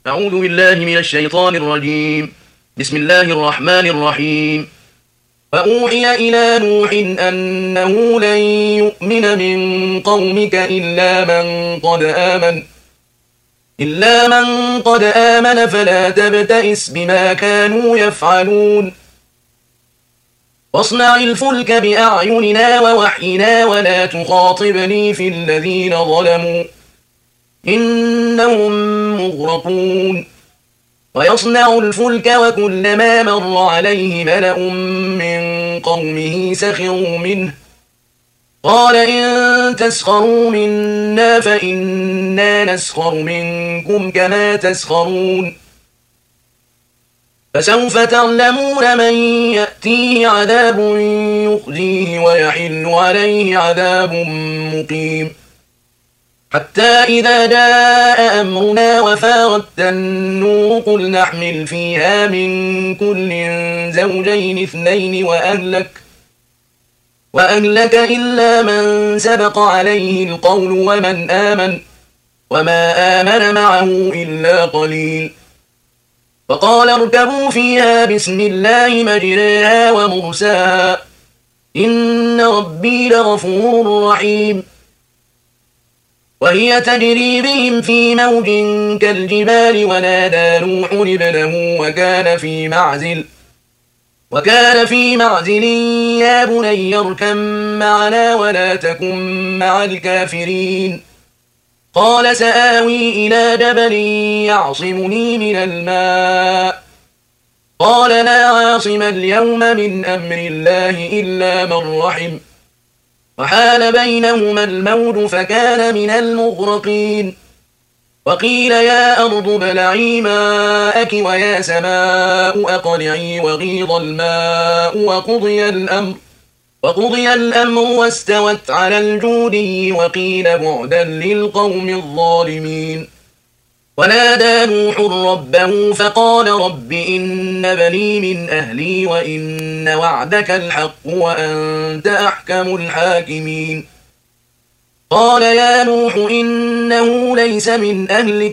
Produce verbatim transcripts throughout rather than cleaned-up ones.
أعوذ بالله من الشيطان الرجيم. بسم الله الرحمن الرحيم. وأوحي إلى نوح أنه لن يؤمن من قومك إلا من قد آمن إلا من قد آمن فلا تبتئس بما كانوا يفعلون. واصنع الفلك بأعيننا ووحينا ولا تخاطبني في الذين ظلموا إنهم مغرقون. ويصنع الفلك وكلما مر عليه ملأ من قومه سخروا منه قال إن تسخروا منا فإنا نسخر منكم كما تسخرون. فسوف تعلمون من يأتيه عذاب يخزيه ويحل عليه عذاب مقيم. حتى إذا جاء أمرنا وفارت النور قل نحمل فيها من كل زوجين اثنين وأهلك وأهلك إلا من سبق عليه القول ومن آمن وما آمن معه إلا قليل. فقال اركبوا فيها بسم الله مجريها ومرساها إن ربي لغفور رحيم. وهي تجري بهم في موج كالجبال ونادى نوح ابنه وكان في معزل وكان في معزل يا بني اركب معنا ولا تكن مع الكافرين. قال سآوي إلى جبل يعصمني من الماء قال لا عاصم اليوم من أمر الله إلا من رحم وحال بينهما الموج فكان من المغرقين. وقيل يا أرض ابلعي ماءك ويا سماء أقلعي وغيض الماء وقضي الأمر وقضي الأمر واستوت على الجودي وقيل بعدا للقوم الظالمين. ونادى نوح ربه فقال رب إن بني من أهلي وإن وعدك الحق وأنت أحكم الحاكمين. قال يا نوح إنه ليس من أهلك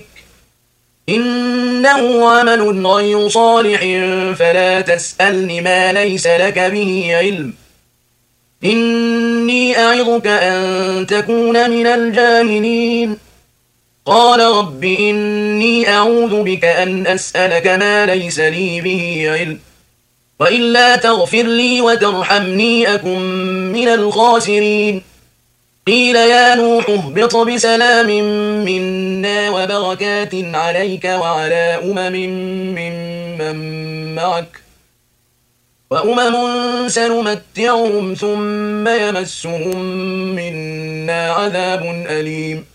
إنه عمل غير صالح فلا تسألني ما ليس لك به علم إني أعظك أن تكون من الجاهلين. قال رب إني أعوذ بك أن أسألك ما ليس لي به علم وإلا تغفر لي وترحمني أكن من الخاسرين. قيل يا نوح اهبط بسلام منا وبركات عليك وعلى أمم ممن معك وأمم سنمتعهم ثم يمسهم منا عذاب أليم.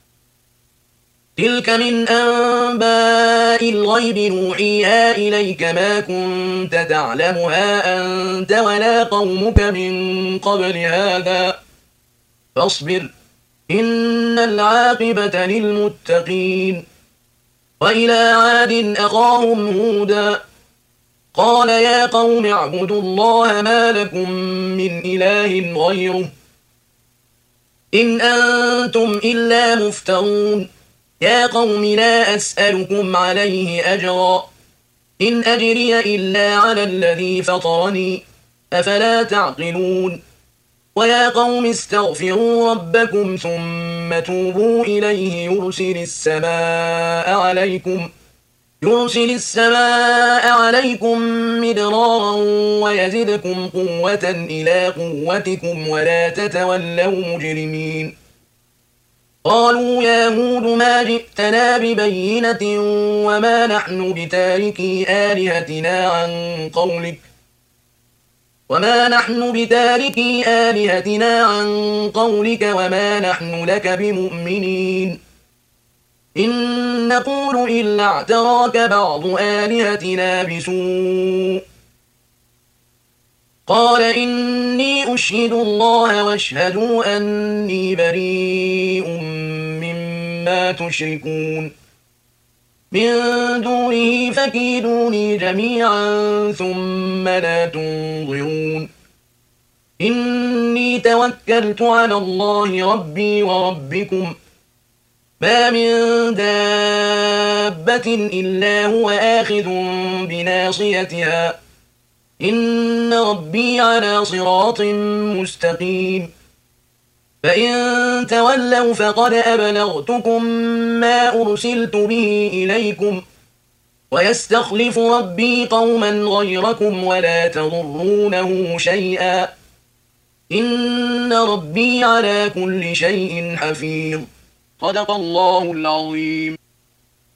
تلك من أنباء الغيب نوحيها إليك ما كنت تعلمها أنت ولا قومك من قبل هذا فاصبر إن العاقبة للمتقين. وإلى عاد أخاهم هودا قال يا قوم اعبدوا الله ما لكم من إله غيره إن أنتم إلا مفترون. يا قوم لا أسألكم عليه أجرا إن أجري إلا على الذي فطرني أفلا تعقلون. ويا قوم استغفروا ربكم ثم توبوا إليه يرسل السماء عليكم يرسل السماء عليكم مدرارا ويزدكم قوة إلى قوتكم ولا تتولوا مجرمين. قالوا يا هود ما جئتنا ببينة وما نحن بتاركي آلهتنا عن قولك وما نحن بتاركي آلهتنا عن قولك وما نحن لك بمؤمنين إن نقول إلا اعتراك بعض آلهتنا بسوء. قال إني أشهد الله واشهدوا أني بريء مما تشركون من دونه فكيدوني جميعا ثم لا تنظرون. إني توكلت على الله ربي وربكم ما من دابة إلا هو آخذ بناصيتها إن ربي على صراط مستقيم فإن تولوا فقد أبلغتكم ما أرسلت به إليكم ويستخلف ربي قوما غيركم ولا تضرونه شيئا إن ربي على كل شيء حفيظ صدق الله العظيم.